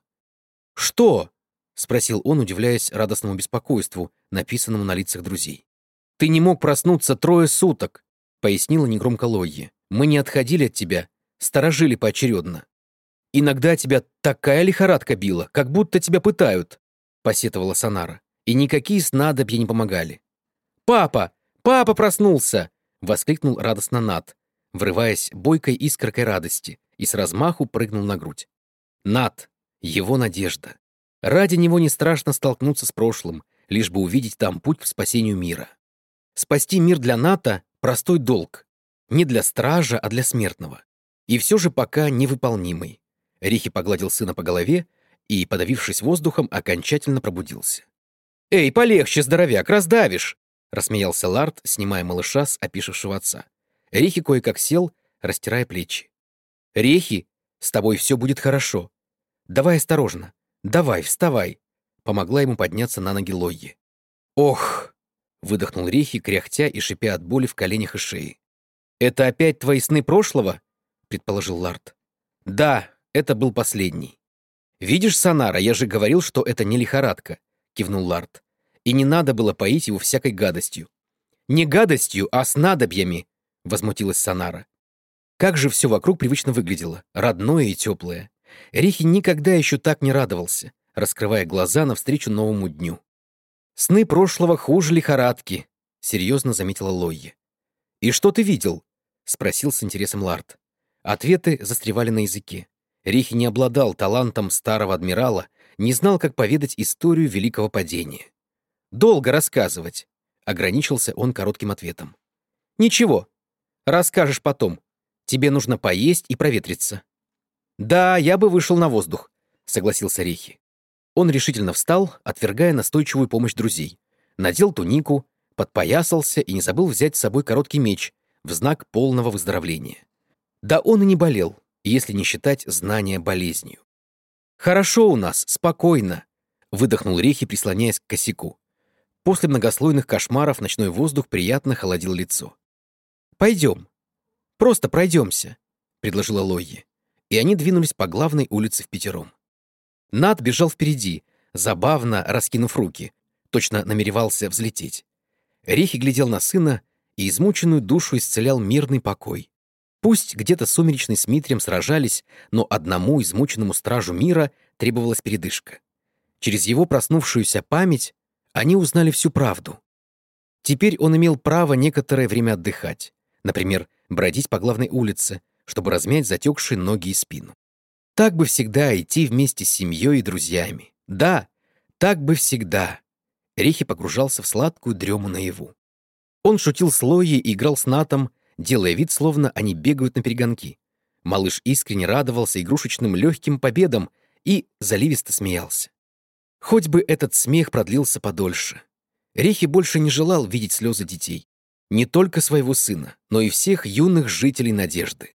«Что?» — спросил он, удивляясь радостному беспокойству, написанному на лицах друзей. «Ты не мог проснуться 3 суток», — пояснила негромко Лойи. «Мы не отходили от тебя, сторожили поочередно». «Иногда тебя такая лихорадка била, как будто тебя пытают», — посетовала Санара. «И никакие снадобья не помогали». «Папа! Папа проснулся!» — воскликнул радостно Нат, врываясь бойкой искоркой радости, и с размаху прыгнул на грудь. Нат — его надежда. Ради него не страшно столкнуться с прошлым, лишь бы увидеть там путь к спасению мира. Спасти мир для Ната — простой долг. Не для стража, а для смертного. И все же пока невыполнимый. Рихи погладил сына по голове и, подавившись воздухом, окончательно пробудился. «Эй, полегче, здоровяк, раздавишь!» — рассмеялся Ларт, снимая малыша с опишившего отца. Рихи кое-как сел, растирая плечи. «Рихи, с тобой все будет хорошо. Давай осторожно. Давай, вставай!» Помогла ему подняться на ноги Лойи. «Ох!» — выдохнул Рихи, кряхтя и шипя от боли в коленях и шее. «Это опять твои сны прошлого?» — предположил Ларт. «Да, это был последний». «Видишь, Санара, я же говорил, что это не лихорадка», — кивнул Ларт. «И не надо было поить его всякой гадостью». «Не гадостью, а снадобьями», — возмутилась Санара. Как же все вокруг привычно выглядело, родное и теплое. Рихи никогда еще так не радовался, раскрывая глаза навстречу новому дню. «Сны прошлого хуже лихорадки», — серьезно заметила Лойи. «И что ты видел?» — спросил с интересом Ларт. Ответы застревали на языке. Рихи не обладал талантом старого адмирала, не знал, как поведать историю великого падения. «Долго рассказывать», — ограничился он коротким ответом. «Ничего, расскажешь потом. Тебе нужно поесть и проветриться». «Да, я бы вышел на воздух», — согласился Рихи. Он решительно встал, отвергая настойчивую помощь друзей. Надел тунику, подпоясался и не забыл взять с собой короткий меч в знак полного выздоровления. Да он и не болел, если не считать знания болезнью. «Хорошо у нас, спокойно», — выдохнул Рихи, прислоняясь к косяку. После многослойных кошмаров ночной воздух приятно холодил лицо. «Пойдем. Просто пройдемся», — предложила Лойи. И они двинулись по главной улице впятером. Нат бежал впереди, забавно раскинув руки, точно намеревался взлететь. Рихи глядел на сына, и измученную душу исцелял мирный покой. Пусть где-то Сумеречный с Митрием сражались, но одному измученному стражу мира требовалась передышка. Через его проснувшуюся память они узнали всю правду. Теперь он имел право некоторое время отдыхать, например, бродить по главной улице, чтобы размять затекшие ноги и спину. Так бы всегда идти вместе с семьей и друзьями. Да, так бы всегда. Рихи погружался в сладкую дрему наяву. Он шутил с Лойей и играл с Натом, делая вид, словно они бегают на перегонки. Малыш искренне радовался игрушечным легким победам и заливисто смеялся. Хоть бы этот смех продлился подольше. Рихи больше не желал видеть слезы детей. Не только своего сына, но и всех юных жителей Надежды.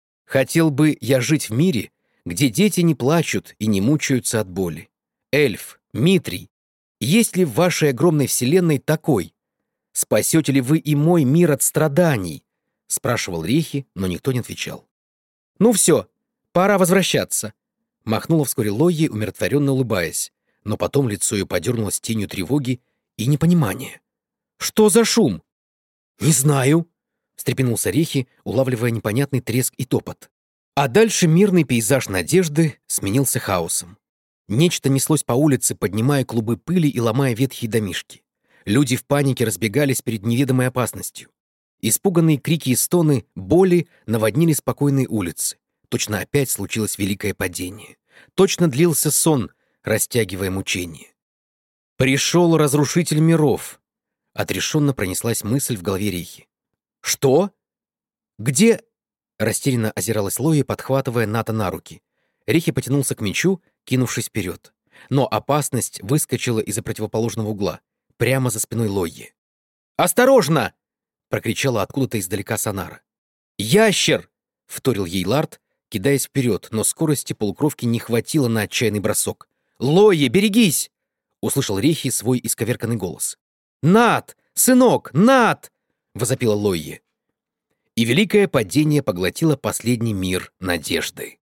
Хотел бы я жить в мире, где дети не плачут и не мучаются от боли. Эльф, Митрий, есть ли в вашей огромной вселенной такой? Спасете ли вы и мой мир от страданий? Спрашивал Рихи, но никто не отвечал. Ну все, пора возвращаться. Махнула вскоре Лойи, умиротворенно улыбаясь, но потом лицо ее подернулось тенью тревоги и непонимания. Что за шум? Не знаю, встрепенулся Рихи, улавливая непонятный треск и топот. А дальше мирный пейзаж Надежды сменился хаосом. Нечто неслось по улице, поднимая клубы пыли и ломая ветхие домишки. Люди в панике разбегались перед неведомой опасностью. Испуганные крики и стоны боли наводнили спокойные улицы. Точно опять случилось великое падение. Точно длился сон, растягивая мучение. «Пришел разрушитель миров», — отрешенно пронеслась мысль в голове Рихи. «Что? Где?» — растерянно озиралась Лойя, подхватывая Ната на руки. Рихи потянулся к мечу, кинувшись вперед. Но опасность выскочила из-за противоположного угла, прямо за спиной Лойи. «Осторожно!» — прокричала откуда-то издалека Санара. «Ящер!» — вторил ей Ларт, кидаясь вперед, но скорости полукровки не хватило на отчаянный бросок. «Лойи, берегись!» — услышал Рихи свой исковерканный голос. «Нат! Сынок! Нат!» — возопила Лойи. И великое падение поглотило последний мир надежды.